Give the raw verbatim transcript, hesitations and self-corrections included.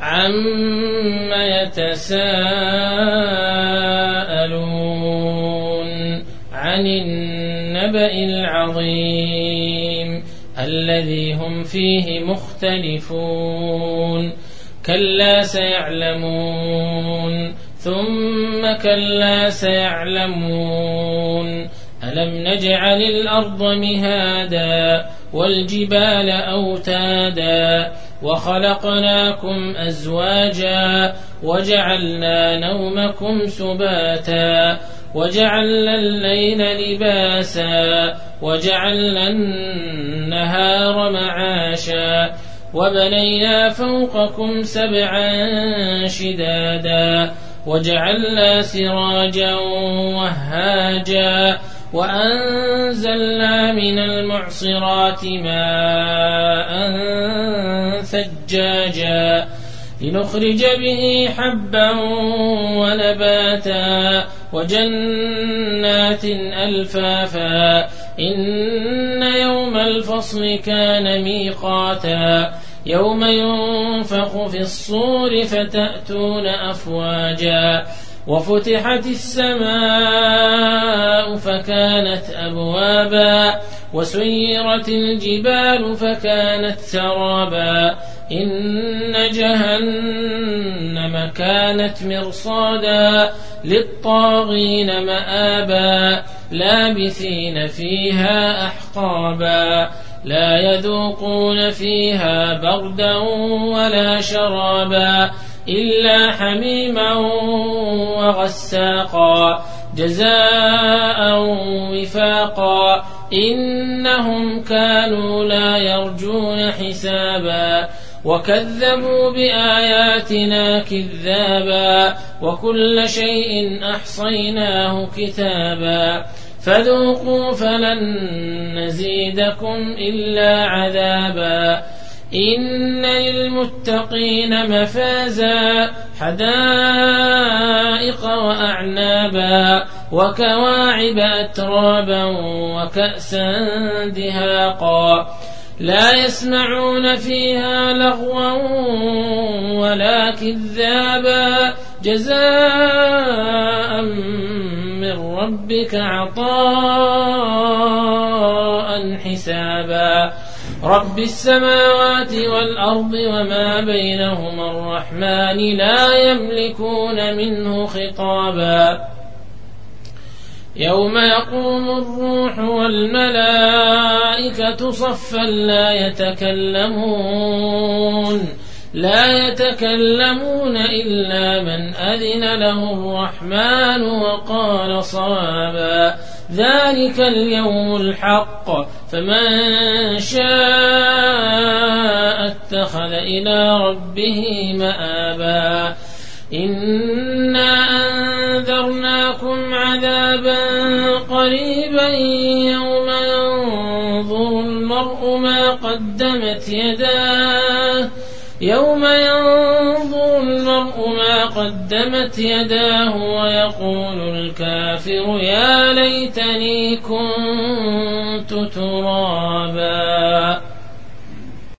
عم يتساءلون عن النبأ العظيم الذي هم فيه مختلفون كلا سيعلمون ثم كلا سيعلمون ألم نجعل الأرض مهادا والجبال أوتادا وخلقناكم أزواجا وجعلنا نومكم سباتا وجعلنا الليل لباسا وجعلنا النهار معاشا وبنينا فوقكم سبعا شدادا وجعلنا سراجا وهاجا وأنزلنا من المعصرات ماء ثجاجا لنخرج به حبا ونباتا وجنات ألفافا إن يوم الفصل كان ميقاتا يوم ينفخ في الصور فتأتون أفواجا وفتحت السماء فكانت أبوابا وسيرت الجبال فكانت سرابا إن جهنم كانت مرصادا للطاغين مآبا لابثين فيها أحقابا لا يذوقون فيها بردا ولا شرابا إلا حميما وغساقا جزاء وفاقا إنهم كانوا لا يرجون حسابا وكذبوا بآياتنا كذابا وكل شيء أحصيناه كتابا فذوقوا فلن نزيدكم إلا عذابا إن للمتقين مفازا حدائق وأعنابا وكواعب أترابا وكأسا دهاقا لا يسمعون فيها لغوا ولا كذابا جزاء من ربك عطاء حسابا رب السماوات والأرض وما بينهما الرحمن لا يملكون منه خطابا يوم يقوم الروح والملائكة صفا لا يتكلمون لا يتكلمون إلا من أذن له الرحمن وقال صوابا ذلك اليوم الحق فمن شاء اتخذ إلى ربه مآبا إنا أنذرناكم عذابا قريبا يوم ينظر المرء ما قدمت يداه يوم ينظر المرء ما قدمت يداه ويقول الكافر يا ليتني كنت ترابا.